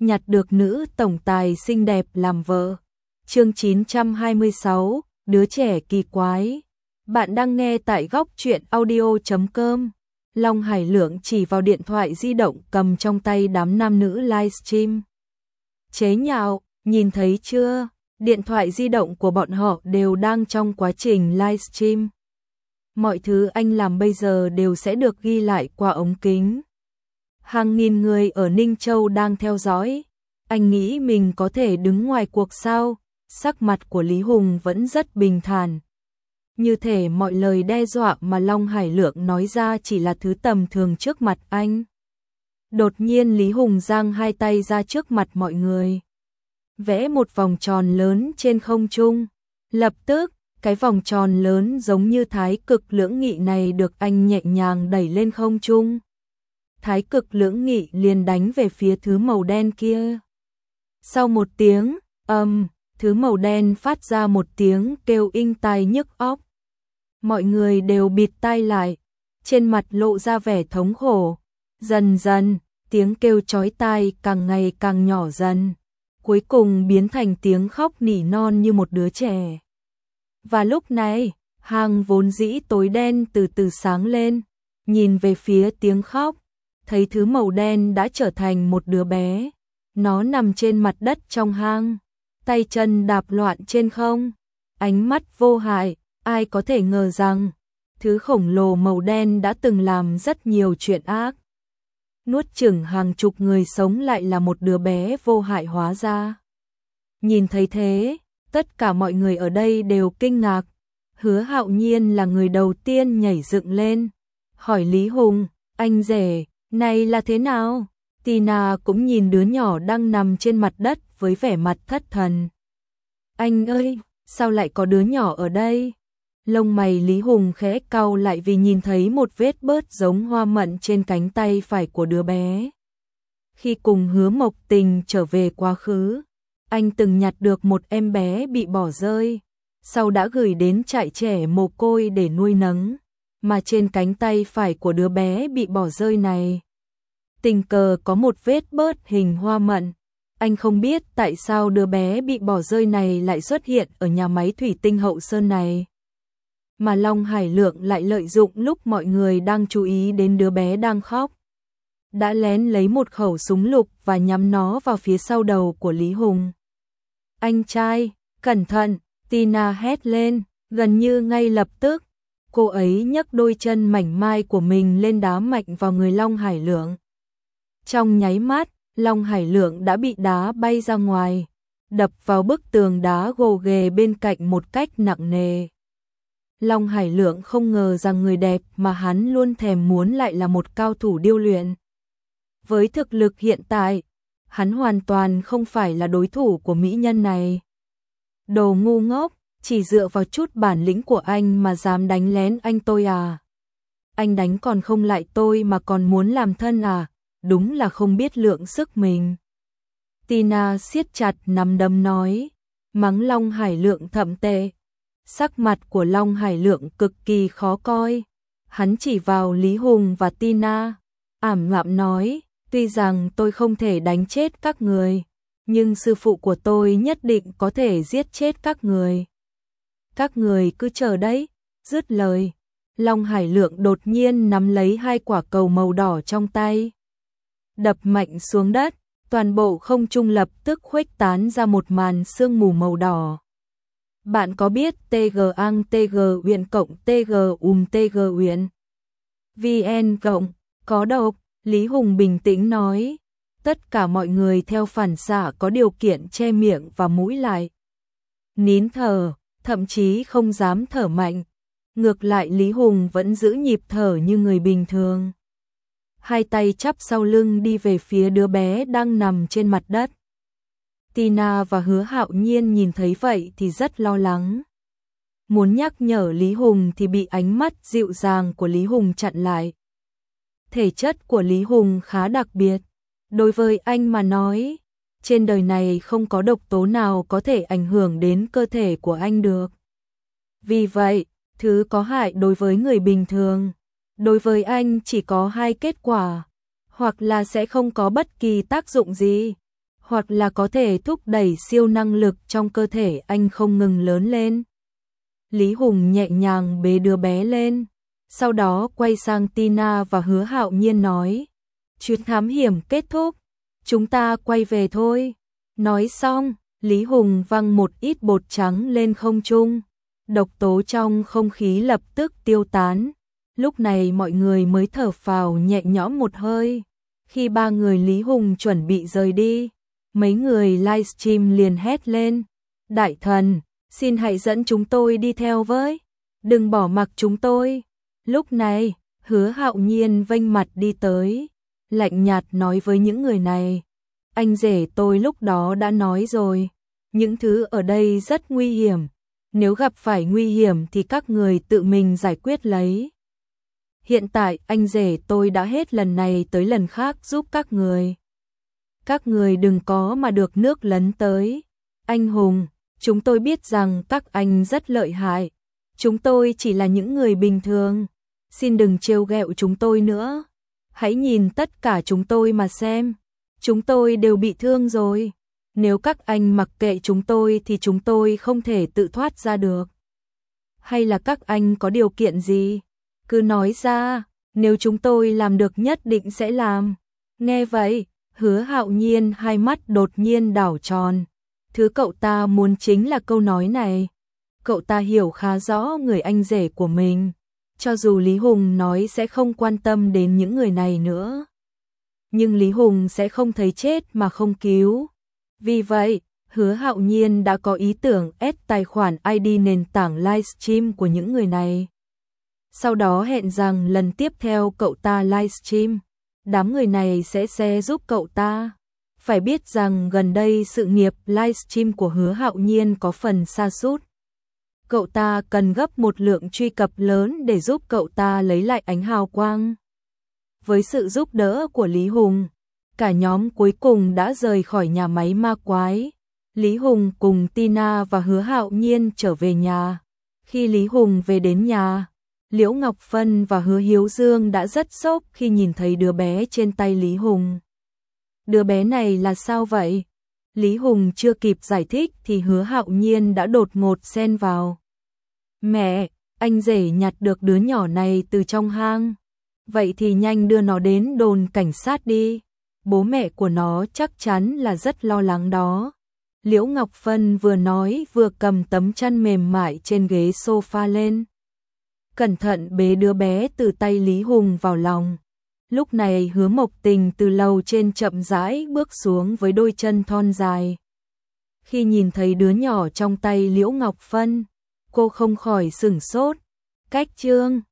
nhặt được nữ tổng tài xinh đẹp làm vợ. Chương 926, đứa trẻ kỳ quái. Bạn đang nghe tại góc truyện audio.com. Long Hải Lượng chỉ vào điện thoại di động cầm trong tay đám nam nữ livestream. Chế nhạo, nhìn thấy chưa? Điện thoại di động của bọn họ đều đang trong quá trình livestream. Mọi thứ anh làm bây giờ đều sẽ được ghi lại qua ống kính. Hàng nghìn người ở Ninh Châu đang theo dõi. Anh nghĩ mình có thể đứng ngoài cuộc sao? Sắc mặt của Lý Hùng vẫn rất bình thản. Như thể mọi lời đe dọa mà Long Hải Lượng nói ra chỉ là thứ tầm thường trước mặt anh. Đột nhiên Lý Hùng giang hai tay ra trước mặt mọi người, vẽ một vòng tròn lớn trên không trung. Lập tức, cái vòng tròn lớn giống như thái cực lưỡng nghị này được anh nhẹ nhàng đẩy lên không trung. Thái cực lưỡng nghị liền đánh về phía thứ màu đen kia. Sau một tiếng, thứ màu đen phát ra một tiếng kêu inh tai nhức óc. Mọi người đều bịt tai lại, trên mặt lộ ra vẻ thống khổ. Dần dần, tiếng kêu chói tai càng ngày càng nhỏ dần, cuối cùng biến thành tiếng khóc nỉ non như một đứa trẻ. Và lúc này, hang vốn dĩ tối đen từ từ sáng lên, nhìn về phía tiếng khóc, thấy thứ màu đen đã trở thành một đứa bé. Nó nằm trên mặt đất trong hang, tay chân đạp loạn trên không, ánh mắt vô hại. Ai có thể ngờ rằng, thứ khổng lồ màu đen đã từng làm rất nhiều chuyện ác. Nuốt chửng hàng chục người sống lại là một đứa bé vô hại hóa ra. Nhìn thấy thế, tất cả mọi người ở đây đều kinh ngạc. Hứa Hạo Nhiên là người đầu tiên nhảy dựng lên, hỏi Lý Hùng, anh rể, này là thế nào? Tina cũng nhìn đứa nhỏ đang nằm trên mặt đất với vẻ mặt thất thần. Anh ơi, sao lại có đứa nhỏ ở đây? Lông mày Lý Hùng khẽ cau lại vì nhìn thấy một vết bớt giống hoa mận trên cánh tay phải của đứa bé. Khi cùng Hứa Mộc Tình trở về quá khứ, anh từng nhặt được một em bé bị bỏ rơi, sau đã gửi đến trại trẻ mồ côi để nuôi nấng, mà trên cánh tay phải của đứa bé bị bỏ rơi này tình cờ có một vết bớt hình hoa mận. Anh không biết tại sao đứa bé bị bỏ rơi này lại xuất hiện ở nhà máy thủy tinh Hậu Sơn này. Mà Long Hải Lượng lại lợi dụng lúc mọi người đang chú ý đến đứa bé đang khóc, đã lén lấy một khẩu súng lục và nhắm nó vào phía sau đầu của Lý Hùng. Anh trai, cẩn thận, Tina hét lên, gần như ngay lập tức, cô ấy nhấc đôi chân mảnh mai của mình lên đá mạnh vào người Long Hải Lượng. Trong nháy mắt, Long Hải Lượng đã bị đá bay ra ngoài, đập vào bức tường đá gồ ghề bên cạnh một cách nặng nề. Long Hải Lượng không ngờ rằng người đẹp mà hắn luôn thèm muốn lại là một cao thủ điêu luyện. Với thực lực hiện tại, hắn hoàn toàn không phải là đối thủ của mỹ nhân này. Đồ ngu ngốc, chỉ dựa vào chút bản lĩnh của anh mà dám đánh lén anh tôi à? Anh đánh còn không lại tôi mà còn muốn làm thân à? Đúng là không biết lượng sức mình. Tina siết chặt nắm đấm nói, mắng Long Hải Lượng thậm tệ. Sắc mặt của Long Hải Lượng cực kỳ khó coi. Hắn chỉ vào Lý Hùng và Tina, ảm đạm nói, tuy rằng tôi không thể đánh chết các người, nhưng sư phụ của tôi nhất định có thể giết chết các người. Các người cứ chờ đấy. Dứt lời, Long Hải Lượng đột nhiên nắm lấy hai quả cầu màu đỏ trong tay, đập mạnh xuống đất, toàn bộ không trung lập tức khuếch tán ra một màn sương mù màu đỏ. Bạn có biết TG Ang TG Uyển cộng TG TG Uyển VN cộng có độc? Lý Hùng bình tĩnh nói. Tất cả mọi người theo phản xạ có điều kiện che miệng và mũi lại, nín thở, thậm chí không dám thở mạnh. Ngược lại Lý Hùng vẫn giữ nhịp thở như người bình thường. Hai tay chắp sau lưng đi về phía đứa bé đang nằm trên mặt đất. Tina và Hứa Hạo Nhiên nhìn thấy vậy thì rất lo lắng. Muốn nhắc nhở Lý Hùng thì bị ánh mắt dịu dàng của Lý Hùng chặn lại. Thể chất của Lý Hùng khá đặc biệt. Đối với anh mà nói, trên đời này không có độc tố nào có thể ảnh hưởng đến cơ thể của anh được. Vì vậy, thứ có hại đối với người bình thường, đối với anh chỉ có hai kết quả, hoặc là sẽ không có bất kỳ tác dụng gì, hoặc là có thể thúc đẩy siêu năng lực trong cơ thể anh không ngừng lớn lên. Lý Hùng nhẹ nhàng bế đứa bé lên, sau đó quay sang Tina và Hứa Hạo Nhiên nói, chuyến thám hiểm kết thúc, chúng ta quay về thôi. Nói xong, Lý Hùng văng một ít bột trắng lên không trung, độc tố trong không khí lập tức tiêu tán. Lúc này mọi người mới thở phào nhẹ nhõm một hơi. Khi ba người Lý Hùng chuẩn bị rời đi, mấy người livestream liền hét lên, đại thần, xin hãy dẫn chúng tôi đi theo với, đừng bỏ mặc chúng tôi. Lúc này, Hứa Hạo Nhiên vênh mặt đi tới, lạnh nhạt nói với những người này, anh rể tôi lúc đó đã nói rồi, những thứ ở đây rất nguy hiểm, nếu gặp phải nguy hiểm thì các người tự mình giải quyết lấy. Hiện tại anh rể tôi đã hết lần này tới lần khác giúp các người. Các người đừng có mà được nước lấn tới. Anh Hùng, chúng tôi biết rằng các anh rất lợi hại. Chúng tôi chỉ là những người bình thường. Xin đừng trêu ghẹo chúng tôi nữa. Hãy nhìn tất cả chúng tôi mà xem. Chúng tôi đều bị thương rồi. Nếu các anh mặc kệ chúng tôi thì chúng tôi không thể tự thoát ra được. Hay là các anh có điều kiện gì? Cứ nói ra, nếu chúng tôi làm được nhất định sẽ làm. Nghe vậy, Hứa Hạo Nhiên hai mắt đột nhiên đảo tròn. Thứ cậu ta muốn chính là câu nói này. Cậu ta hiểu khá rõ người anh rể của mình. Cho dù Lý Hùng nói sẽ không quan tâm đến những người này nữa, nhưng Lý Hùng sẽ không thấy chết mà không cứu. Vì vậy, Hứa Hạo Nhiên đã có ý tưởng ép tài khoản ID nền tảng livestream của những người này. Sau đó hẹn rằng lần tiếp theo cậu ta livestream, đám người này sẽ giúp cậu ta. Phải biết rằng gần đây sự nghiệp livestream của Hứa Hạo Nhiên có phần sa sút. Cậu ta cần gấp một lượng truy cập lớn để giúp cậu ta lấy lại ánh hào quang. Với sự giúp đỡ của Lý Hùng, cả nhóm cuối cùng đã rời khỏi nhà máy ma quái. Lý Hùng cùng Tina và Hứa Hạo Nhiên trở về nhà. Khi Lý Hùng về đến nhà, Liễu Ngọc Phân và Hứa Hiếu Dương đã rất sốc khi nhìn thấy đứa bé trên tay Lý Hùng. Đứa bé này là sao vậy? Lý Hùng chưa kịp giải thích thì Hứa Hạo Nhiên đã đột ngột xen vào. Mẹ, anh rể nhặt được đứa nhỏ này từ trong hang. Vậy thì nhanh đưa nó đến đồn cảnh sát đi. Bố mẹ của nó chắc chắn là rất lo lắng đó. Liễu Ngọc Phân vừa nói vừa cầm tấm chăn mềm mại trên ghế sofa lên. Cẩn thận bế đứa bé từ tay Lý Hùng vào lòng. Lúc này Hứa Mộc Tình từ lầu trên chậm rãi bước xuống với đôi chân thon dài. Khi nhìn thấy đứa nhỏ trong tay Liễu Ngọc Phân, cô không khỏi sửng sốt. Cách chương